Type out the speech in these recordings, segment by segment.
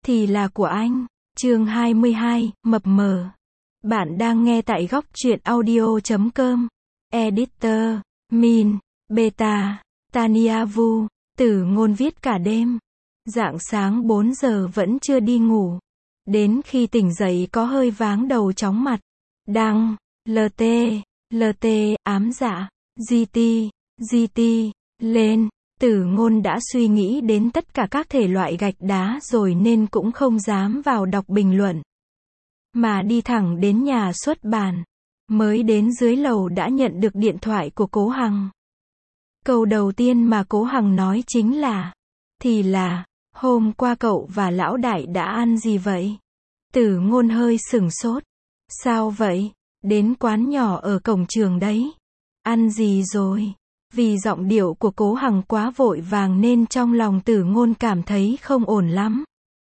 thì là của anh. Chương 22, mập mờ. Bạn đang nghe tại góc truyện audio.com. Editor, Min, Beta, Tania Vu. Tử Ngôn viết cả đêm. Rạng sáng 4 giờ vẫn chưa đi ngủ. Đến khi tỉnh dậy có hơi váng đầu chóng mặt. Đăng, LT, ám dạ, GT, lên. Tử Ngôn đã suy nghĩ đến tất cả các thể loại gạch đá rồi nên cũng không dám vào đọc bình luận, mà đi thẳng đến nhà xuất bản. Mới đến dưới lầu đã nhận được điện thoại của Cố Hằng. Câu đầu tiên mà Cố Hằng nói chính là, thì là, hôm qua cậu và lão đại đã ăn gì vậy? Tử Ngôn hơi sửng sốt. Sao vậy? Đến quán nhỏ ở cổng trường đấy. Ăn gì rồi? Vì giọng điệu của Cố Hằng quá vội vàng nên trong lòng Tử Ngôn cảm thấy không ổn lắm.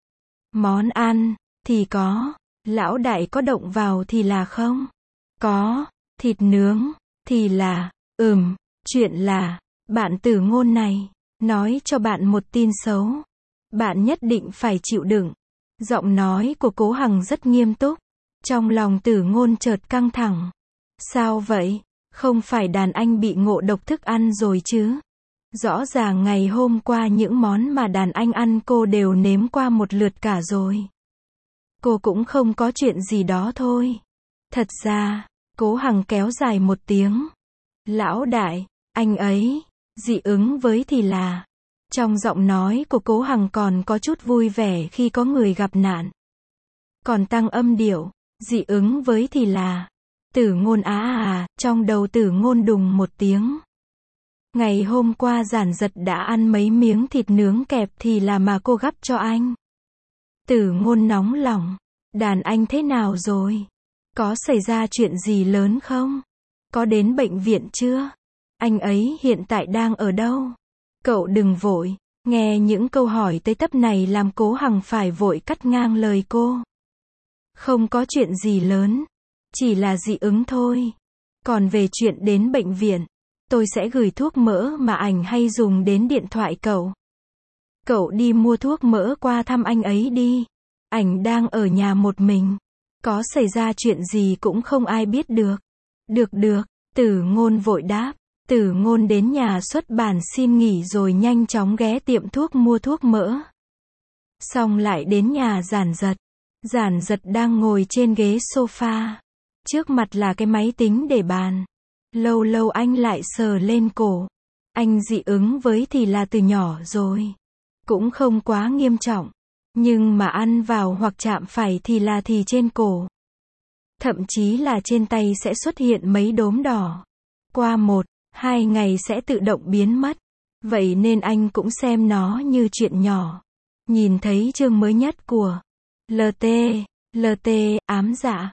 Món ăn, thì có. Lão đại có động vào thì là không? Có. Thịt nướng, thì là, chuyện là, bạn Tử Ngôn này, nói cho bạn một tin xấu. Bạn nhất định phải chịu đựng. Giọng nói của Cố Hằng rất nghiêm túc. Trong lòng Tử Ngôn chợt căng thẳng. Sao vậy? Không phải đàn anh bị ngộ độc thức ăn rồi chứ? Rõ ràng ngày hôm qua những món mà đàn anh ăn cô đều nếm qua một lượt cả rồi. Cô cũng không có chuyện gì đó thôi. Thật ra, Cố Hằng kéo dài một tiếng. Lão đại, anh ấy, dị ứng với thì là. Trong giọng nói của Cố Hằng còn có chút vui vẻ khi có người gặp nạn. Còn tăng âm điệu, dị ứng với thì là. Tử Ngôn trong đầu Tử Ngôn đùng một tiếng. Ngày hôm qua Giản Giật đã ăn mấy miếng thịt nướng kẹp thì là mà cô gắp cho anh. Tử Ngôn nóng lòng. Đàn anh thế nào rồi? Có xảy ra chuyện gì lớn không? Có đến bệnh viện chưa? Anh ấy hiện tại đang ở đâu? Cậu đừng vội. Nghe những câu hỏi tới tấp này làm Cố Hằng phải vội cắt ngang lời cô. Không có chuyện gì lớn. Chỉ là dị ứng thôi. Còn về chuyện đến bệnh viện, tôi sẽ gửi thuốc mỡ mà ảnh hay dùng đến điện thoại cậu. Cậu đi mua thuốc mỡ qua thăm anh ấy đi. Ảnh đang ở nhà một mình. Có xảy ra chuyện gì cũng không ai biết được. Được, Tử Ngôn vội đáp. Tử Ngôn đến nhà xuất bản xin nghỉ rồi nhanh chóng ghé tiệm thuốc mua thuốc mỡ. Xong lại đến nhà Giản Giật. Giản Giật đang ngồi trên ghế sofa. Trước mặt là cái máy tính để bàn. Lâu lâu anh lại sờ lên cổ. Anh dị ứng với thì là từ nhỏ rồi. Cũng không quá nghiêm trọng. Nhưng mà ăn vào hoặc chạm phải thì là thì trên cổ. Thậm chí là trên tay sẽ xuất hiện mấy đốm đỏ. Qua 1-2 ngày sẽ tự động biến mất. Vậy nên anh cũng xem nó như chuyện nhỏ. Nhìn thấy chương mới nhất của LT, ám dạ,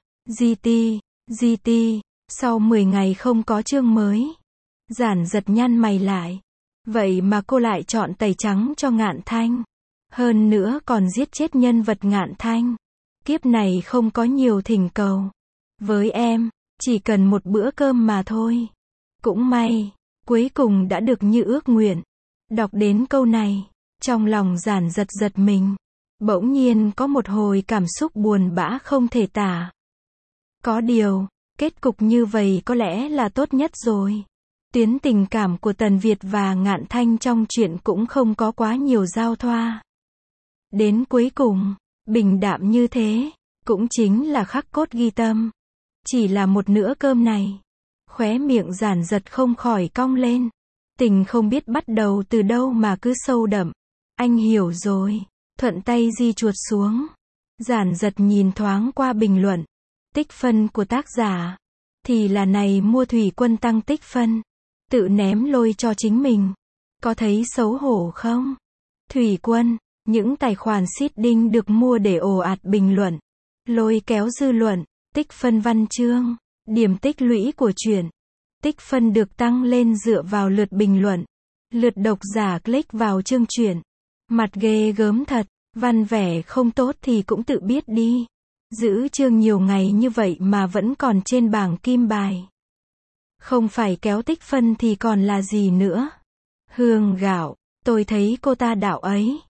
GT, sau 10 ngày không có chương mới. Giản Giật nhăn mày lại. Vậy mà cô lại chọn tẩy trắng cho Ngạn Thanh. Hơn nữa còn giết chết nhân vật Ngạn Thanh. Kiếp này không có nhiều thỉnh cầu. Với em, chỉ cần một bữa cơm mà thôi. Cũng may, cuối cùng đã được như ước nguyện. Đọc đến câu này, trong lòng Giản Giật giật mình. Bỗng nhiên có một hồi cảm xúc buồn bã không thể tả. Có điều, kết cục như vậy có lẽ là tốt nhất rồi. Tuyến tình cảm của Tần Việt và Ngạn Thanh trong truyện cũng không có quá nhiều giao thoa. Đến cuối cùng, bình đạm như thế, cũng chính là khắc cốt ghi tâm. Chỉ là một bữa cơm này. Khóe miệng Giản Giật không khỏi cong lên. Tình không biết bắt đầu từ đâu mà cứ sâu đậm. Anh hiểu rồi. Thuận tay di chuột xuống. Giản Giật nhìn thoáng qua bình luận. Tích phân của tác giả. Thì là này mua Thủy Quân tăng tích phân. Tự ném lôi cho chính mình. Có thấy xấu hổ không? Thủy Quân, những tài khoản seeding được mua để ồ ạt bình luận. Lôi kéo dư luận. Tích phân văn chương. Điểm tích lũy của truyện. Tích phân được tăng lên dựa vào lượt bình luận. Lượt độc giả click vào chương truyện. Mặt ghê gớm thật. Văn vẻ không tốt thì cũng tự biết đi. Giữ chương nhiều ngày như vậy mà vẫn còn trên bảng kim bài. Không phải kéo tích phân thì còn là gì nữa. Hương Gạo, tôi thấy cô ta đạo ấy.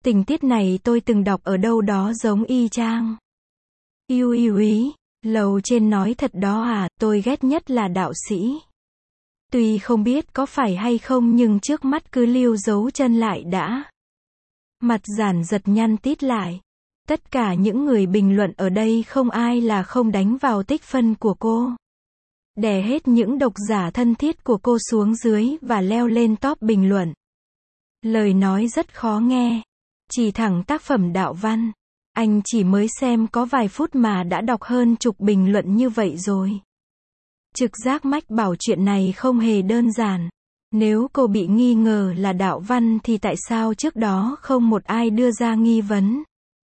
Tình tiết này tôi từng đọc ở đâu đó giống y chang. Yêu yêu ý, lầu trên nói thật đó à, tôi ghét nhất là đạo sĩ. Tuy không biết có phải hay không nhưng trước mắt cứ lưu dấu chân lại đã. Mặt Giản Giật nhăn tít lại. Tất cả những người bình luận ở đây không ai là không đánh vào tích phân của cô. Đè hết những độc giả thân thiết của cô xuống dưới và leo lên top bình luận. Lời nói rất khó nghe. Chỉ thẳng tác phẩm đạo văn. Anh chỉ mới xem có vài phút mà đã đọc hơn chục bình luận như vậy rồi. Trực giác mách bảo chuyện này không hề đơn giản. Nếu cô bị nghi ngờ là đạo văn thì tại sao trước đó không một ai đưa ra nghi vấn?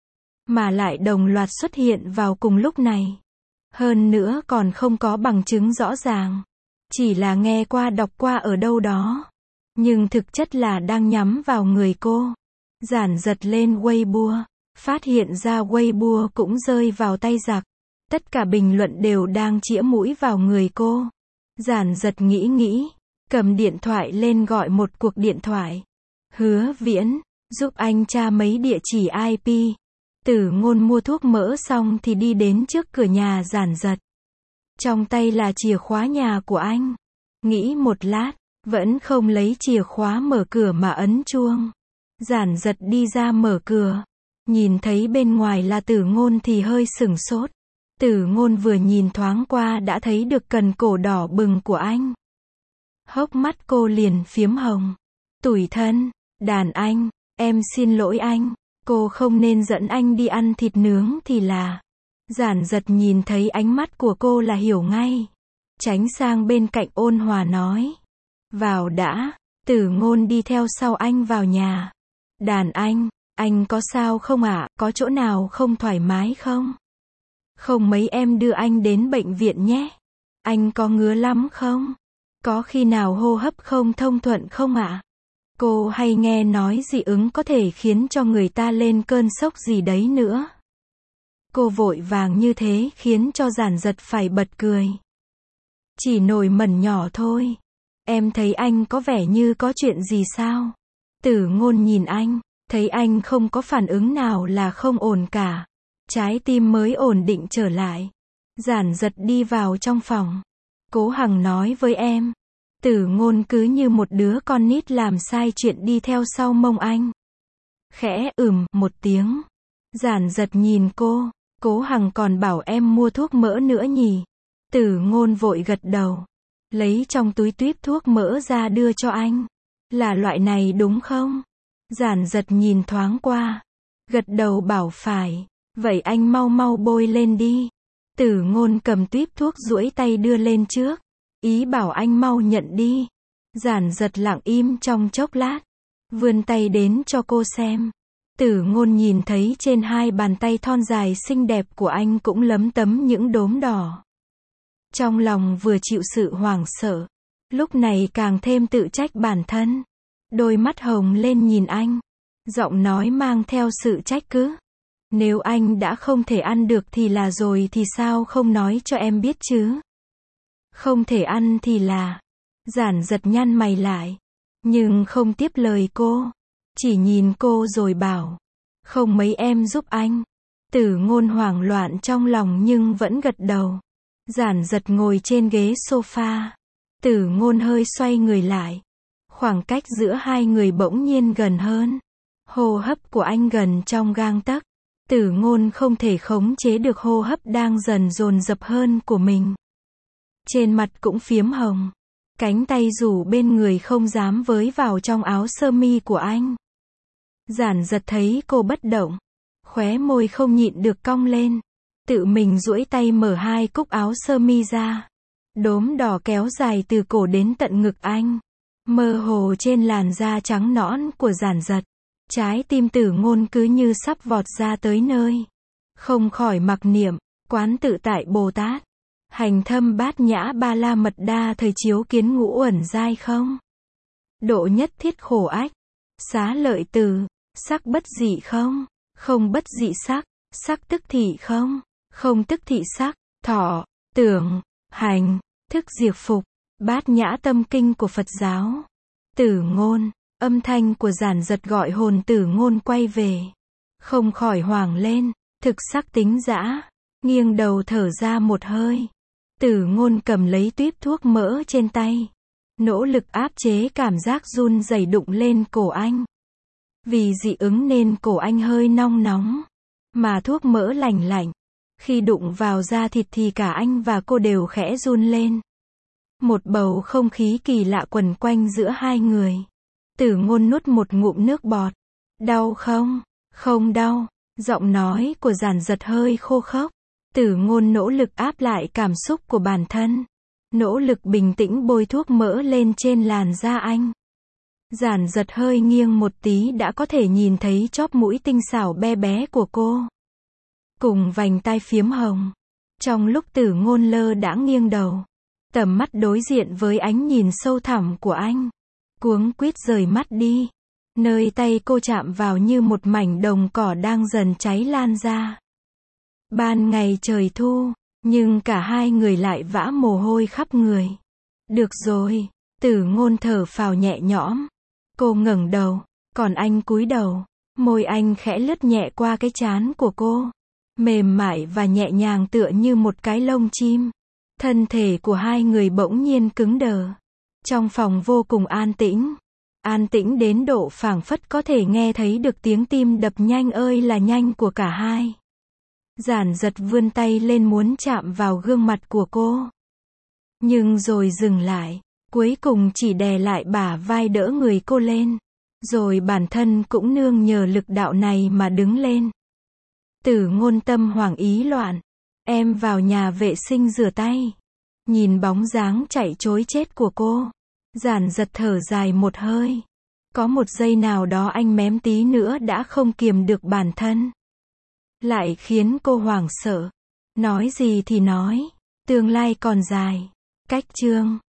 Mà lại đồng loạt xuất hiện vào cùng lúc này. Hơn nữa còn không có bằng chứng rõ ràng. Chỉ là nghe qua đọc qua ở đâu đó. Nhưng thực chất là đang nhắm vào người cô. Giản Giật lên Weibo. Phát hiện ra Weibo cũng rơi vào tay giặc. Tất cả bình luận đều đang chĩa mũi vào người cô. Giản Giật nghĩ. Cầm điện thoại lên gọi một cuộc điện thoại. Hứa Viễn, giúp anh tra mấy địa chỉ IP. Tử Ngôn mua thuốc mỡ xong thì đi đến trước cửa nhà Giản Giật. Trong tay là chìa khóa nhà của anh. Nghĩ một lát, vẫn không lấy chìa khóa mở cửa mà ấn chuông. Giản Giật đi ra mở cửa. Nhìn thấy bên ngoài là Tử Ngôn thì hơi sửng sốt. Tử Ngôn vừa nhìn thoáng qua đã thấy được cần cổ đỏ bừng của anh. Hốc mắt cô liền phiếm hồng. Tủi thân, đàn anh, em xin lỗi anh, cô không nên dẫn anh đi ăn thịt nướng thì là. Giản Giật nhìn thấy ánh mắt của cô là hiểu ngay. Tránh sang bên cạnh ôn hòa nói. Vào đã. Tử Ngôn đi theo sau anh vào nhà. Đàn anh có sao không ạ, có chỗ nào không thoải mái không? Không mấy em đưa anh đến bệnh viện nhé. Anh có ngứa lắm không? Có khi nào hô hấp không thông thuận không ạ? Cô hay nghe nói dị ứng có thể khiến cho người ta lên cơn sốc gì đấy nữa. Cô vội vàng như thế khiến cho Giản Giật phải bật cười. Chỉ nổi mẩn nhỏ thôi. Em thấy anh có vẻ như có chuyện gì sao? Tử Ngôn nhìn anh, thấy anh không có phản ứng nào là không ổn cả. Trái tim mới ổn định trở lại. Giản Giật đi vào trong phòng. Cố Hằng nói với em. Tử Ngôn cứ như một đứa con nít làm sai chuyện đi theo sau mông anh. Khẽ một tiếng. Giản Giật nhìn cô. Cố Hằng còn bảo em mua thuốc mỡ nữa nhỉ? Tử Ngôn vội gật đầu. Lấy trong túi tuýp thuốc mỡ ra đưa cho anh. Là loại này đúng không? Giản Giật nhìn thoáng qua. Gật đầu bảo phải. Vậy anh mau mau bôi lên đi. Tử Ngôn cầm tuýp thuốc duỗi tay đưa lên trước. Ý bảo anh mau nhận đi. Giản Giật lặng im trong chốc lát. Vươn tay đến cho cô xem. Tử Ngôn nhìn thấy trên hai bàn tay thon dài xinh đẹp của anh cũng lấm tấm những đốm đỏ. Trong lòng vừa chịu sự hoảng sợ. Lúc này càng thêm tự trách bản thân. Đôi mắt hồng lên nhìn anh. Giọng nói mang theo sự trách cứ. Nếu anh đã không thể ăn được thì là rồi thì sao không nói cho em biết chứ? Không thể ăn thì là. Giản Giật nhăn mày lại. Nhưng không tiếp lời cô. Chỉ nhìn cô rồi bảo. Không mấy em giúp anh. Tử Ngôn hoảng loạn trong lòng nhưng vẫn gật đầu. Giản Giật ngồi trên ghế sofa. Tử Ngôn hơi xoay người lại. Khoảng cách giữa hai người bỗng nhiên gần hơn. Hô hấp của anh gần trong gang tấc. Tử Ngôn không thể khống chế được hô hấp đang dần dồn dập hơn của mình. Trên mặt cũng phiếm hồng. Cánh tay rủ bên người không dám với vào trong áo sơ mi của anh. Giản Giật thấy cô bất động. Khóe môi không nhịn được cong lên. Tự mình duỗi tay mở hai cúc áo sơ mi ra. Đốm đỏ kéo dài từ cổ đến tận ngực anh. Mơ hồ trên làn da trắng nõn của Giản Giật. Trái tim Tử Ngôn cứ như sắp vọt ra tới nơi. Không khỏi mặc niệm. Quán tự tại Bồ Tát. Hành thâm bát nhã ba la mật đa thời chiếu kiến ngũ uẩn giai không? Độ nhất thiết khổ ách. Xá lợi từ. Sắc bất dị không? Không bất dị sắc. Sắc tức thị không? Không tức thị sắc. Thọ, tưởng, hành, thức diệt phục. Bát nhã tâm kinh của Phật giáo. Tử Ngôn. Âm thanh của Giản Giật gọi hồn Tử Ngôn quay về. Không khỏi hoảng lên, thực sắc tính dã, nghiêng đầu thở ra một hơi. Tử Ngôn cầm lấy tuýp thuốc mỡ trên tay, nỗ lực áp chế cảm giác run rẩy đụng lên cổ anh. Vì dị ứng nên cổ anh hơi nong nóng, mà thuốc mỡ lành lạnh. Khi đụng vào da thịt thì cả anh và cô đều khẽ run lên. Một bầu không khí kỳ lạ quẩn quanh giữa hai người. Tử Ngôn nuốt một ngụm nước bọt. Đau không? Không đau. Giọng nói của Giản Giật hơi khô khốc. Tử Ngôn nỗ lực áp lại cảm xúc của bản thân. Nỗ lực bình tĩnh bôi thuốc mỡ lên trên làn da anh. Giản Giật hơi nghiêng một tí đã có thể nhìn thấy chóp mũi tinh xảo be bé của cô. Cùng vành tai phiếm hồng. Trong lúc Tử Ngôn lơ đãng nghiêng đầu, tầm mắt đối diện với ánh nhìn sâu thẳm của anh. Cuống quýt rời mắt đi. Nơi tay cô chạm vào như một mảnh đồng cỏ đang dần cháy lan ra. Ban ngày trời thu, nhưng cả hai người lại vã mồ hôi khắp người. Được rồi, Tử Ngôn thở phào nhẹ nhõm. Cô ngẩng đầu, còn anh cúi đầu. Môi anh khẽ lướt nhẹ qua cái trán của cô. Mềm mại và nhẹ nhàng tựa như một cái lông chim. Thân thể của hai người bỗng nhiên cứng đờ. Trong phòng vô cùng an tĩnh. An tĩnh đến độ phảng phất có thể nghe thấy được tiếng tim đập nhanh ơi là nhanh của cả hai. Giản Giật vươn tay lên muốn chạm vào gương mặt của cô. Nhưng rồi dừng lại. Cuối cùng chỉ đè lại bả vai đỡ người cô lên. Rồi bản thân cũng nương nhờ lực đạo này mà đứng lên. Tử Ngôn tâm hoảng ý loạn. Em vào nhà vệ sinh rửa tay. Nhìn bóng dáng chạy trối chết của cô, Giản Giật thở dài một hơi. Có một giây nào đó anh mém tí nữa đã không kiềm được bản thân. Lại khiến cô hoảng sợ. Nói gì thì nói, tương lai còn dài. Cách chương